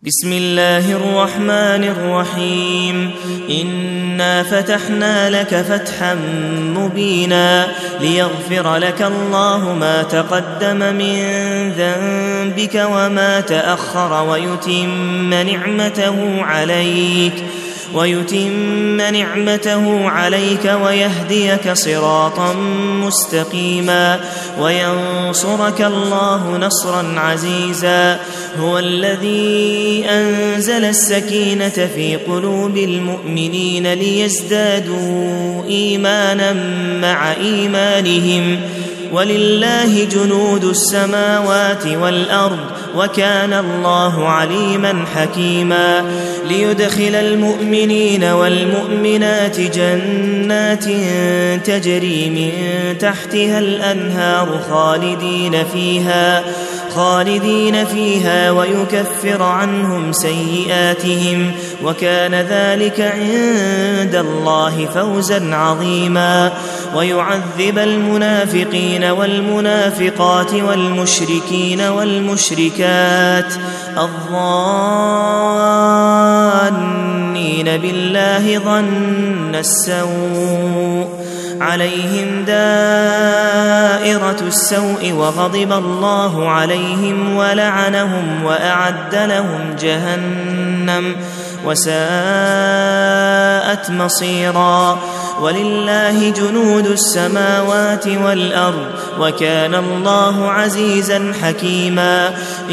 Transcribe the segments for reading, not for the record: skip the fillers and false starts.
بسم الله الرحمن الرحيم إنا فتحنا لك فتحا مبينا ليغفر لك الله ما تقدم من ذنبك وما تأخر ويتم نعمته عليك ويهديك صراطا مستقيما وينصرك الله نصرا عزيزا. هو الذي أنزل السكينة في قلوب المؤمنين ليزدادوا إيمانا مع إيمانهم ولله جنود السماوات والأرض وكان الله عليما حكيما. ليدخل المؤمنين والمؤمنات جنات تجري من تحتها الأنهار خالدين فيها ويكفر عنهم سيئاتهم وكان ذلك عند الله فوزا عظيما. ويعذب المنافقين والمنافقات والمشركين والمشركات الظانين بالله ظن السوء عليهم دائرة السوء وغضب الله عليهم ولعنهم وأعد لهم جهنم وساءت مصيرا. ولله جنود السماوات والأرض وكان الله عزيزا حكيما.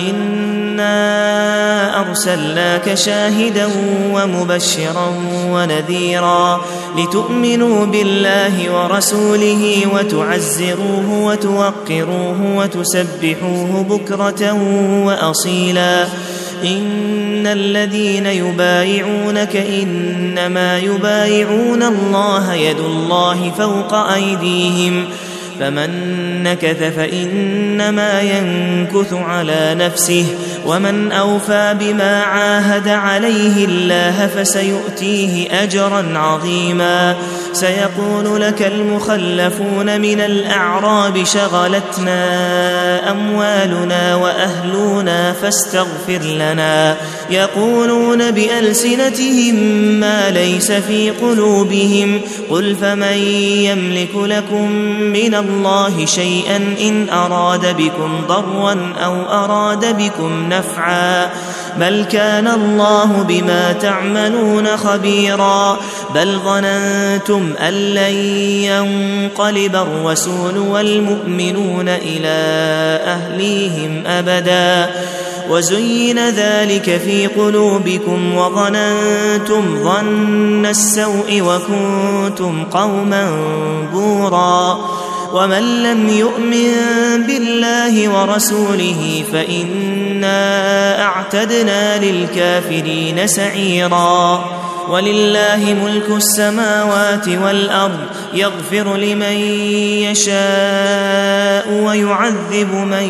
إنا أرسلناك شاهدا ومبشرا ونذيرا لتؤمنوا بالله ورسوله وتعزروه وتوقروه وتسبحوه بكرة وأصيلا. إن الذين يبايعونك إنما يبايعون الله يد الله فوق أيديهم فمن نكث فإنما ينكث على نفسه ومن أوفى بما عاهد عليه الله فسيؤتيه أجرا عظيما. سيقول لك المخلفون من الأعراب شغلتنا أموالنا وأهلنا فاستغفر لنا يقولون بألسنتهم ما ليس في قلوبهم قل فمن يملك لكم من الله شيئا إن أراد بكم ضرا أو أراد بكم نفعا بل كان الله بما تعملون خبيرا. بل ظننتم أن لن ينقلب الرسول والمؤمنون إلى أهليهم أبدا وزين ذلك في قلوبكم وظننتم ظن السوء وكنتم قوما بورا. ومن لم يؤمن بالله ورسوله فإنا أعتدنا للكافرين سعيرا. ولله ملك السماوات والأرض يغفر لمن يشاء ويعذب من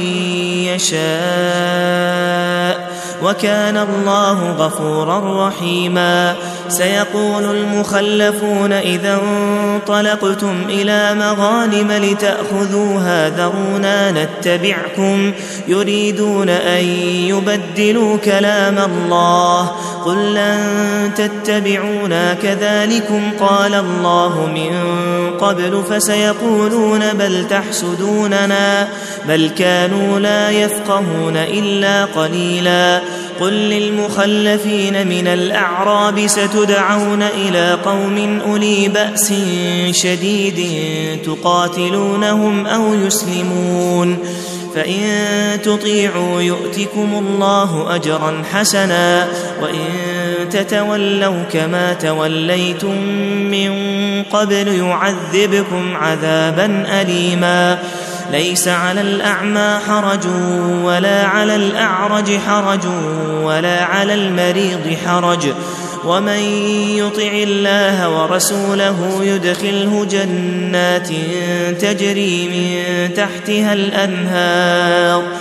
يشاء وكان الله غفورا رحيما. سيقول المخلفون إذا انطلقتم إلى مغانم لتأخذوها ذرونا نتبعكم يريدون أن يبدلوا كلام الله قل لن تتبعونا كذلكم قال الله من قبل فسيقولون بل تحسدوننا بل كانوا لا يفقهون إلا قليلا. قل للمخلفين من الأعراب ستدعون إلى قوم أولي بأس شديد تقاتلونهم أو يسلمون فإن تطيعوا يؤتكم الله أجرا حسنا وإن تتولوا كما توليتم من قبل يعذبكم عذابا أليما. ليس على الأعمى حرج ولا على الأعرج حرج ولا على المريض حرج ومن يطع الله ورسوله يدخله جنات تجري من تحتها الأنهار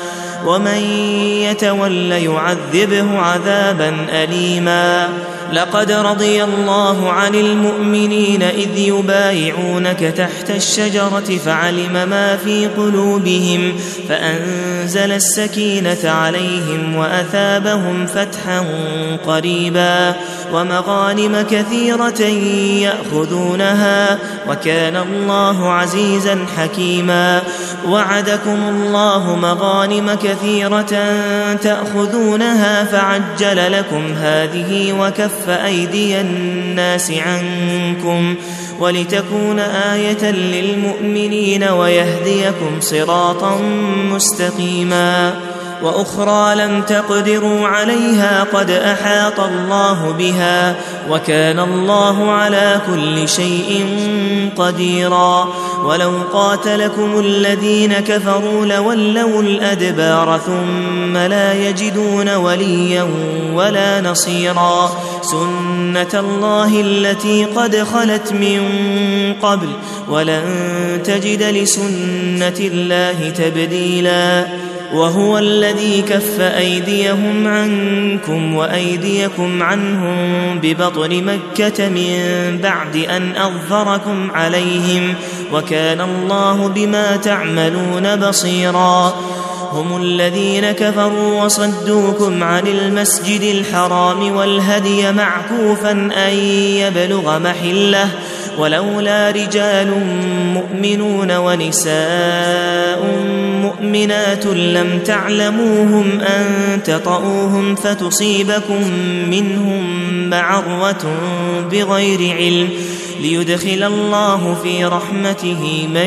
ومن يتول يعذبه عذابا أليما لقد رضي الله عن المؤمنين إذ يبايعونك تحت الشجرة فعلم ما في قلوبهم فأنزل السكينة عليهم وأثابهم فتحا قريبا ومغانم كثيرة يأخذونها وكان الله عزيزا حكيما وعدكم الله مغانم كثيرة تأخذونها فعجل لكم هذه وكف أيدي الناس عنكم ولتكون آية للمؤمنين ويهديكم صراطا مستقيما وأخرى لم تقدروا عليها قد أحاط الله بها وكان الله على كل شيء قديرا ولو قاتلكم الذين كفروا لولوا الأدبار ثم لا يجدون وليا ولا نصيرا سنة الله التي قد خلت من قبل ولن تجد لسنة الله تبديلا وهو الذي كف أيديهم عنكم وأيديكم عنهم ببطن مكة من بعد أن أظفركم عليهم وكان الله بما تعملون بصيرا هم الذين كفروا وصدوكم عن المسجد الحرام والهدي معكوفا أن يبلغ محله ولولا رجال مؤمنون ونساء مؤمنات لم تعلموهم أن تطؤوهم فتصيبكم منهم معرة بغير علم ليدخل الله في رحمته من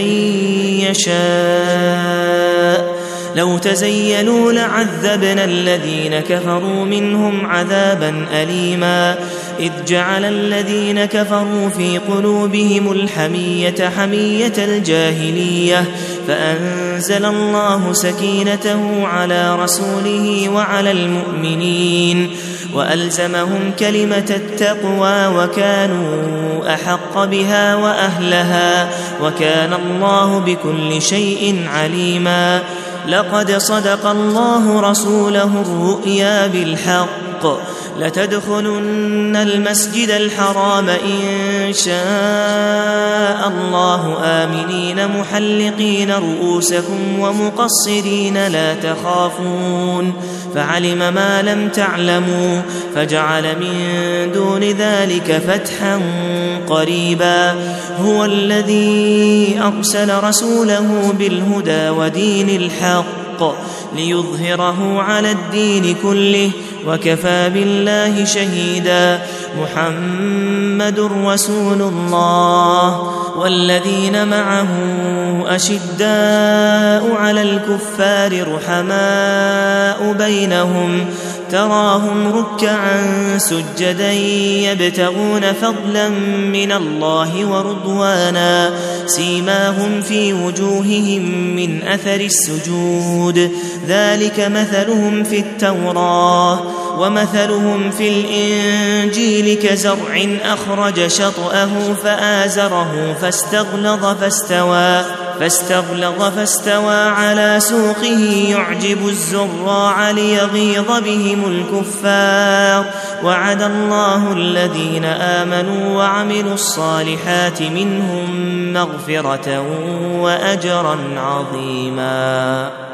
يشاء لو تزيلوا لعذبنا الذين كفروا منهم عذابا أليما إذ جعل الذين كفروا في قلوبهم الحمية حمية الجاهلية فأنزل الله سكينته على رسوله وعلى المؤمنين وألزمهم كلمة التقوى وكانوا أحق بها وأهلها وكان الله بكل شيء عليما لقد صدق الله رسوله الرؤيا بالحق لتدخلن المسجد الحرام إن شاء الله آمنين محلقين رؤوسكم ومقصرين لا تخافون فعلم ما لم تعلموا فجعل من دون ذلك فتحا قريبا هو الذي أرسل رسوله بالهدى ودين الحق ليظهره على الدين كله وكفى بالله شهيدا محمد رسول الله والذين معه أشداء على الكفار رحماء بينهم تراهم ركعا سجدا يبتغون فضلا من الله ورضوانا سيماهم في وجوههم من أثر السجود ذلك مثلهم في التوراة ومثلهم في الإنجيل كزرع أخرج شطأه فآزره فاستغلظ فاستوى على سوقه يعجب الزراع ليغيظ بهم الكفار وعد الله الذين آمنوا وعملوا الصالحات منهم مغفرة وأجرا عظيما.